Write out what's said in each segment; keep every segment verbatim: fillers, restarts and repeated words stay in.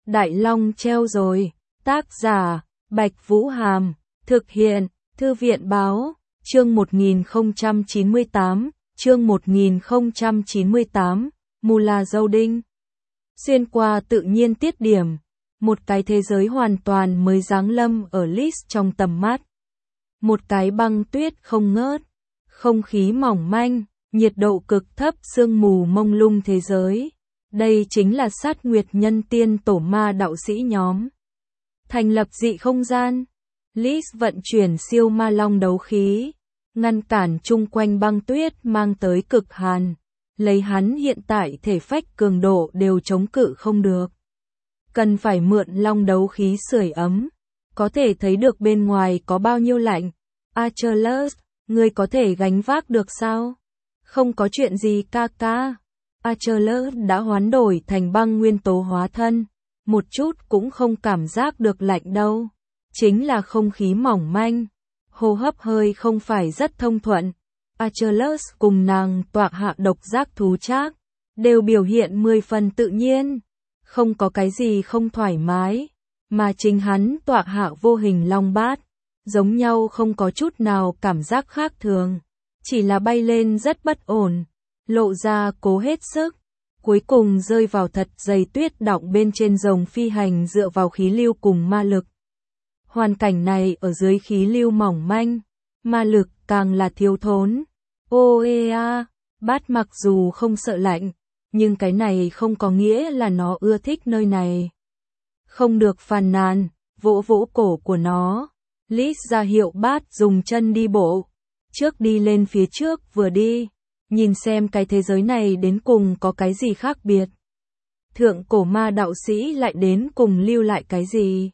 Đại Long treo rồi. Tác giả, Bạch Vũ Hàm. Thực hiện, Thư viện Báo. Chương một nghìn không trăm chín mươi tám. Chương một nghìn không trăm chín mươi tám. Mù là dâu đinh. Xuyên qua tự nhiên tiết điểm. Một cái thế giới hoàn toàn mới giáng lâm ở Lis trong tầm mắt. Một cái băng tuyết không ngớt. Không khí mỏng manh, nhiệt độ cực thấp, sương mù mông lung thế giới. Đây chính là Sát Nguyệt Nhân Tiên Tổ Ma đạo sĩ nhóm. Thành lập dị không gian. Lis vận chuyển siêu ma long đấu khí, ngăn cản chung quanh băng tuyết mang tới cực hàn. Lấy hắn hiện tại thể phách cường độ đều chống cự không được. Cần phải mượn long đấu khí sưởi ấm. Có thể thấy được bên ngoài có bao nhiêu lạnh. Achilles, ngươi có thể gánh vác được sao? Không có chuyện gì ca ca. Achilles đã hoán đổi thành băng nguyên tố hóa thân. Một chút cũng không cảm giác được lạnh đâu. Chính là không khí mỏng manh. Hô hấp hơi không phải rất thông thuận. Achilles cùng nàng tọa hạ độc giác thú trác đều biểu hiện mười phần tự nhiên. Không có cái gì không thoải mái. Mà chính hắn tọa hạ vô hình long bát. Giống nhau không có chút nào cảm giác khác thường. Chỉ là bay lên rất bất ổn. Lộ ra cố hết sức. Cuối cùng rơi vào thật dày tuyết đọng bên trên rồng phi hành dựa vào khí lưu cùng ma lực. Hoàn cảnh này ở dưới khí lưu mỏng manh. Ma lực càng là thiếu thốn. Ô ê a, Bát mặc dù không sợ lạnh. Nhưng cái này không có nghĩa là nó ưa thích nơi này. Không được phàn nàn, vỗ vỗ cổ của nó. Lis ra hiệu Bát dùng chân đi bộ. Trước đi lên phía trước vừa đi. Nhìn xem cái thế giới này đến cùng có cái gì khác biệt. Thượng cổ ma đạo sĩ lại đến cùng lưu lại cái gì.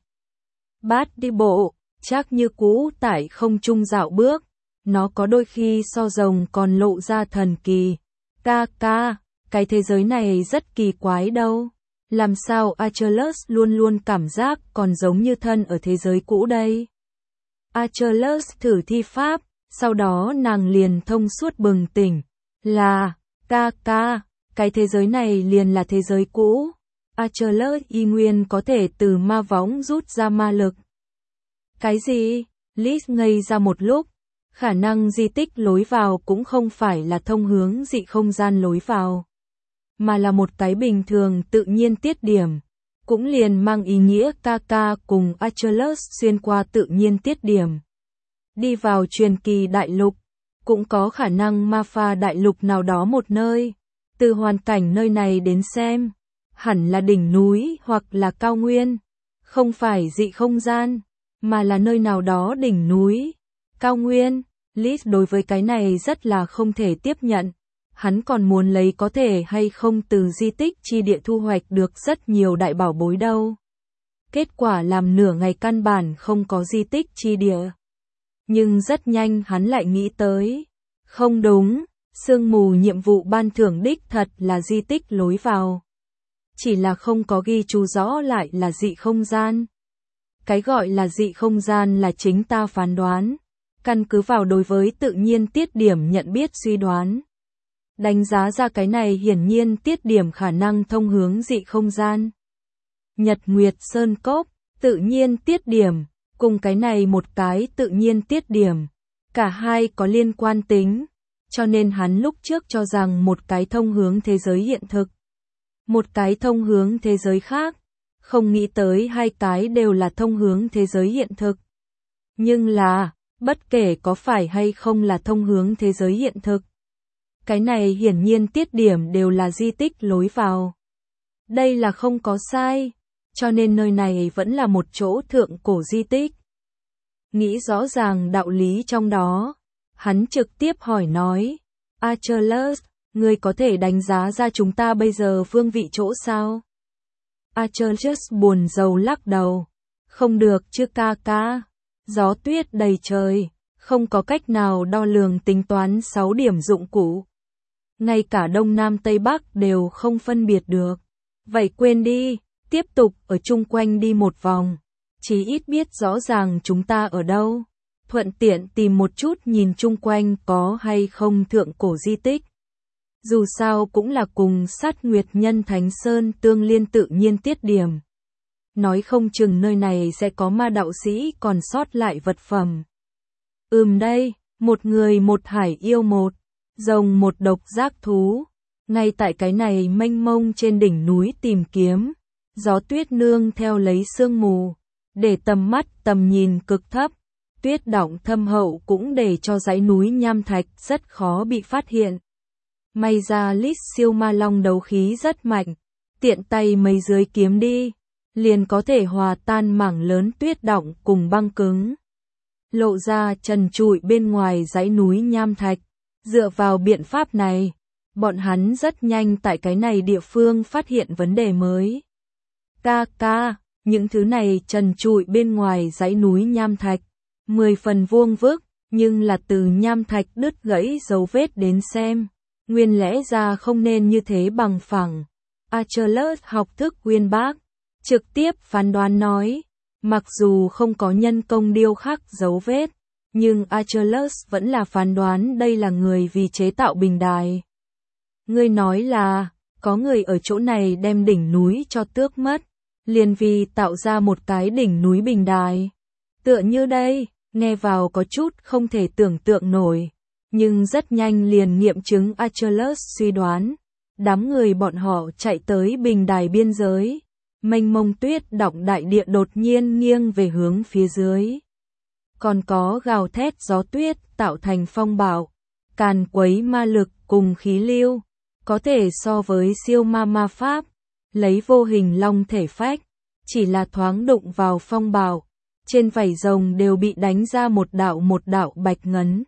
Bát đi bộ, chắc như cũ tại không trung dạo bước. Nó có đôi khi so rồng còn lộ ra thần kỳ. Ca ca, cái thế giới này rất kỳ quái đâu. Làm sao Achilles luôn luôn cảm giác còn giống như thân ở thế giới cũ đây. Achilles thử thi pháp, sau đó nàng liền thông suốt bừng tỉnh. Là, ca ca, cái thế giới này liền là thế giới cũ. Achilles y nguyên có thể từ ma võng rút ra ma lực. Cái gì? Lis ngây ra một lúc. Khả năng di tích lối vào cũng không phải là thông hướng dị không gian lối vào. Mà là một cái bình thường tự nhiên tiết điểm. Cũng liền mang ý nghĩa ca ca cùng Achilles xuyên qua tự nhiên tiết điểm. Đi vào truyền kỳ đại lục. Cũng có khả năng ma pha đại lục nào đó một nơi. Từ hoàn cảnh nơi này đến xem. Hẳn là đỉnh núi hoặc là cao nguyên. Không phải dị không gian. Mà là nơi nào đó đỉnh núi. Cao nguyên. Lis đối với cái này rất là không thể tiếp nhận. Hắn còn muốn lấy có thể hay không từ di tích chi địa thu hoạch được rất nhiều đại bảo bối đâu. Kết quả làm nửa ngày căn bản không có di tích chi địa. Nhưng rất nhanh hắn lại nghĩ tới. Không đúng, sương mù nhiệm vụ ban thưởng đích thật là di tích lối vào. Chỉ là không có ghi chú rõ lại là dị không gian. Cái gọi là dị không gian là chính ta phán đoán. Căn cứ vào đối với tự nhiên tiết điểm nhận biết suy đoán. Đánh giá ra cái này hiển nhiên tiết điểm khả năng thông hướng dị không gian. Nhật Nguyệt Sơn Cốc, tự nhiên tiết điểm, cùng cái này một cái tự nhiên tiết điểm. Cả hai có liên quan tính, cho nên hắn lúc trước cho rằng một cái thông hướng thế giới hiện thực. Một cái thông hướng thế giới khác, không nghĩ tới hai cái đều là thông hướng thế giới hiện thực. Nhưng là, bất kể có phải hay không là thông hướng thế giới hiện thực. Cái này hiển nhiên tiết điểm đều là di tích lối vào. Đây là không có sai, cho nên nơi này vẫn là một chỗ thượng cổ di tích. Nghĩ rõ ràng đạo lý trong đó, hắn trực tiếp hỏi nói, Achilles, ngươi có thể đánh giá ra chúng ta bây giờ phương vị chỗ sao? Achilles buồn rầu lắc đầu, không được chứ ca ca, gió tuyết đầy trời, không có cách nào đo lường tính toán sáu điểm dụng cụ. Ngay cả Đông Nam Tây Bắc đều không phân biệt được. Vậy quên đi, tiếp tục ở chung quanh đi một vòng. Chí ít biết rõ ràng chúng ta ở đâu. Thuận tiện tìm một chút nhìn chung quanh có hay không thượng cổ di tích. Dù sao cũng là cùng Sát Nguyệt Nhân Thánh Sơn tương liên tự nhiên tiết điểm. nói không chừng nơi này sẽ có ma đạo sĩ còn sót lại vật phẩm. Ừm đây, một người một hải yêu một, rồng một độc giác thú, ngay tại cái này mênh mông trên đỉnh núi tìm kiếm, Gió Tuyết nương theo lấy sương mù, để tầm mắt tầm nhìn cực thấp, tuyết đọng thâm hậu cũng để cho dãy núi nham thạch rất khó bị phát hiện. May ra Lít siêu ma long đấu khí rất mạnh, tiện tay mấy dưới kiếm đi, liền có thể hòa tan mảng lớn tuyết đọng cùng băng cứng. Lộ ra trần trụi bên ngoài dãy núi nham thạch, dựa vào biện pháp này, bọn hắn rất nhanh tại cái này địa phương phát hiện vấn đề mới. Ca ca, những thứ này trần trụi bên ngoài dãy núi nham thạch, mười phần vuông vức, nhưng là từ nham thạch đứt gãy dấu vết đến xem, nguyên lẽ ra không nên như thế bằng phẳng. Achilles học thức uyên bác, trực tiếp phán đoán nói, mặc dù không có nhân công điêu khắc dấu vết, nhưng Achilles vẫn là phán đoán đây là người vì chế tạo bình đài. Ngươi nói là, có người ở chỗ này đem đỉnh núi cho tước mất, liền vì tạo ra một cái đỉnh núi bình đài. Tựa như đây, nghe vào có chút không thể tưởng tượng nổi, nhưng rất nhanh liền nghiệm chứng Achilles suy đoán. Đám người bọn họ chạy tới bình đài biên giới, mênh mông tuyết đọng đại địa đột nhiên nghiêng về hướng phía dưới. Còn có gào thét gió tuyết tạo thành phong bạo, càn quấy ma lực cùng khí lưu, có thể so với siêu ma ma pháp, lấy vô hình long thể phách, chỉ là thoáng đụng vào phong bạo, trên vảy rồng đều bị đánh ra một đạo một đạo bạch ngấn.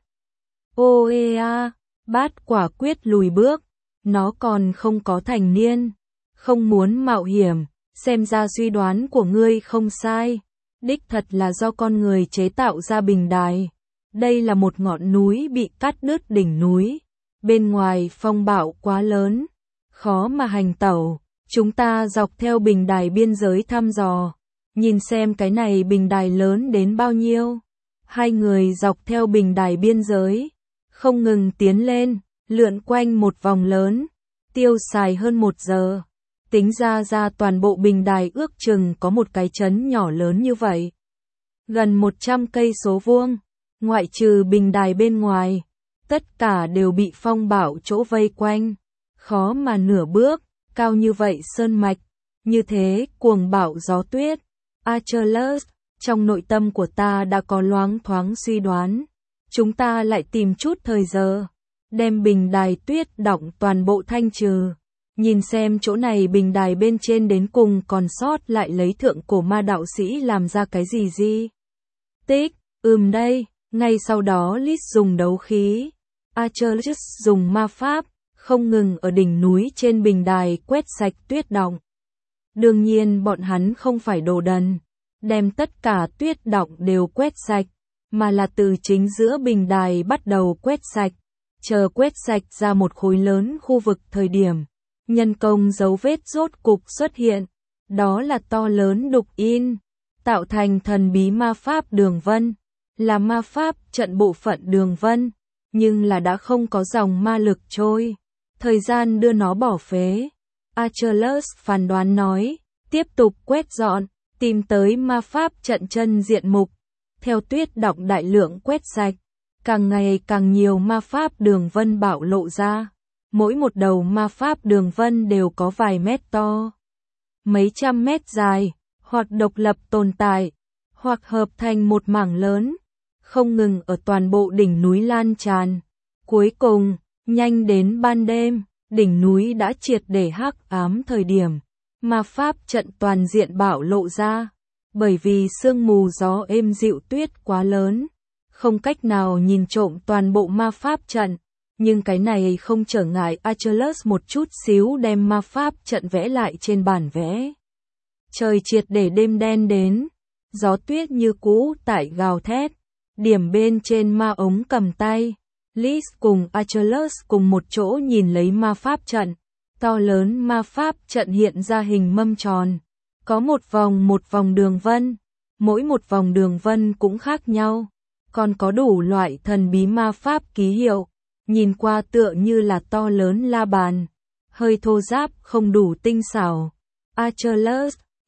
Ô ê a, bát quả quyết lùi bước, nó còn không có thành niên, không muốn mạo hiểm, xem ra suy đoán của ngươi không sai, đích thật là do con người chế tạo ra bình đài. Đây là một ngọn núi bị cắt đứt đỉnh núi, bên ngoài phong bạo quá lớn, khó mà hành tẩu, chúng ta dọc theo bình đài biên giới thăm dò, nhìn xem cái này bình đài lớn đến bao nhiêu. Hai người dọc theo bình đài biên giới, không ngừng tiến lên, lượn quanh một vòng lớn, tiêu xài hơn một giờ. Tính ra ra toàn bộ bình đài ước chừng có một cái trấn nhỏ lớn như vậy. Gần một trăm cây số vuông, ngoại trừ bình đài bên ngoài, tất cả đều bị phong bạo chỗ vây quanh, khó mà nửa bước, cao như vậy sơn mạch, như thế cuồng bạo gió tuyết. Achilles, trong nội tâm của ta đã có loáng thoáng suy đoán, chúng ta lại tìm chút thời giờ, đem bình đài tuyết đọng toàn bộ thanh trừ. Nhìn xem chỗ này bình đài bên trên đến cùng còn sót lại lấy thượng cổ ma đạo sĩ làm ra cái gì gì. Tích, ừm đây, ngay sau đó Lít dùng đấu khí, Achilles dùng ma pháp, không ngừng ở đỉnh núi trên bình đài quét sạch tuyết đọng. Đương nhiên bọn hắn không phải đồ đần, đem tất cả tuyết đọng đều quét sạch, mà là từ chính giữa bình đài bắt đầu quét sạch, chờ quét sạch ra một khối lớn khu vực thời điểm. Nhân công dấu vết rốt cục xuất hiện, đó là to lớn đục in, tạo thành thần bí ma pháp đường vân, là ma pháp trận bộ phận đường vân, nhưng là đã không có dòng ma lực trôi, thời gian đưa nó bỏ phế. Achilles phán đoán nói, tiếp tục quét dọn, tìm tới ma pháp trận chân diện mục, theo tuyết đọng đại lượng quét sạch, càng ngày càng nhiều ma pháp đường vân bạo lộ ra. Mỗi một đầu ma pháp đường vân đều có vài mét to, mấy trăm mét dài, hoặc độc lập tồn tại, hoặc hợp thành một mảng lớn, không ngừng ở toàn bộ đỉnh núi lan tràn. Cuối cùng, nhanh đến ban đêm, đỉnh núi đã triệt để hắc ám thời điểm, ma pháp trận toàn diện bạo lộ ra, bởi vì sương mù gió êm dịu tuyết quá lớn, không cách nào nhìn trộm toàn bộ ma pháp trận. Nhưng cái này không trở ngại Achilles một chút xíu đem ma pháp trận vẽ lại trên bản vẽ. Trời triệt để đêm đen đến, gió tuyết như cũ tại gào thét, điểm bên trên ma ống cầm tay. Lys cùng Achilles cùng một chỗ nhìn lấy ma pháp trận, to lớn ma pháp trận hiện ra hình mâm tròn, có một vòng một vòng đường vân, mỗi một vòng đường vân cũng khác nhau, còn có đủ loại thần bí ma pháp ký hiệu. Nhìn qua tựa như là to lớn la bàn, hơi thô ráp không đủ tinh xảo. Achilles,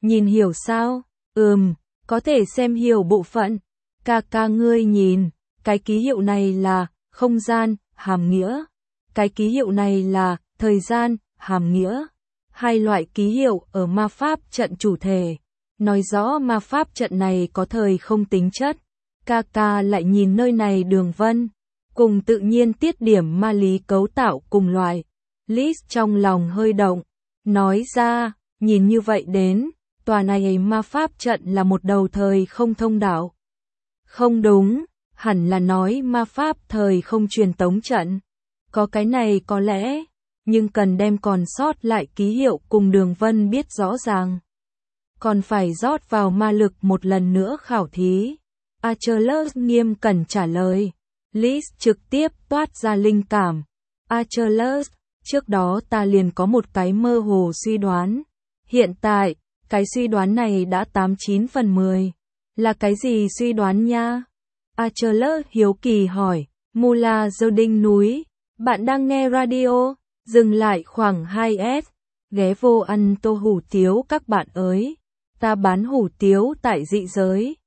Nhìn hiểu sao? Ừm, có thể xem hiểu bộ phận. Ca ca ngươi nhìn, cái ký hiệu này là không gian, hàm nghĩa. Cái ký hiệu này là thời gian, hàm nghĩa. Hai loại ký hiệu ở ma pháp trận chủ thể, nói rõ ma pháp trận này có thời không tính chất. Ca ca lại nhìn nơi này đường vân, cùng tự nhiên tiết điểm ma lý cấu tạo cùng loại. Liz trong lòng hơi động, nói ra, nhìn như vậy đến, tòa này ma pháp trận là một đầu thời không thông đạo. Không đúng, hẳn là nói ma pháp thời không truyền tống trận. Có cái này có lẽ, nhưng cần đem còn sót lại ký hiệu cùng đường vân biết rõ ràng. Còn phải rót vào ma lực một lần nữa khảo thí. Achilles nghiêm cẩn trả lời. Liz trực tiếp toát ra linh cảm. Achilles, trước đó ta liền có một cái mơ hồ suy đoán. Hiện tại, cái suy đoán này đã tám chín phần mười. Là cái gì suy đoán nha? Achilles hiếu kỳ hỏi. Mula dơ đinh núi. Bạn đang nghe radio? Dừng lại khoảng hai S. Ghé vô ăn tô hủ tiếu các bạn ơi. Ta bán hủ tiếu tại dị giới.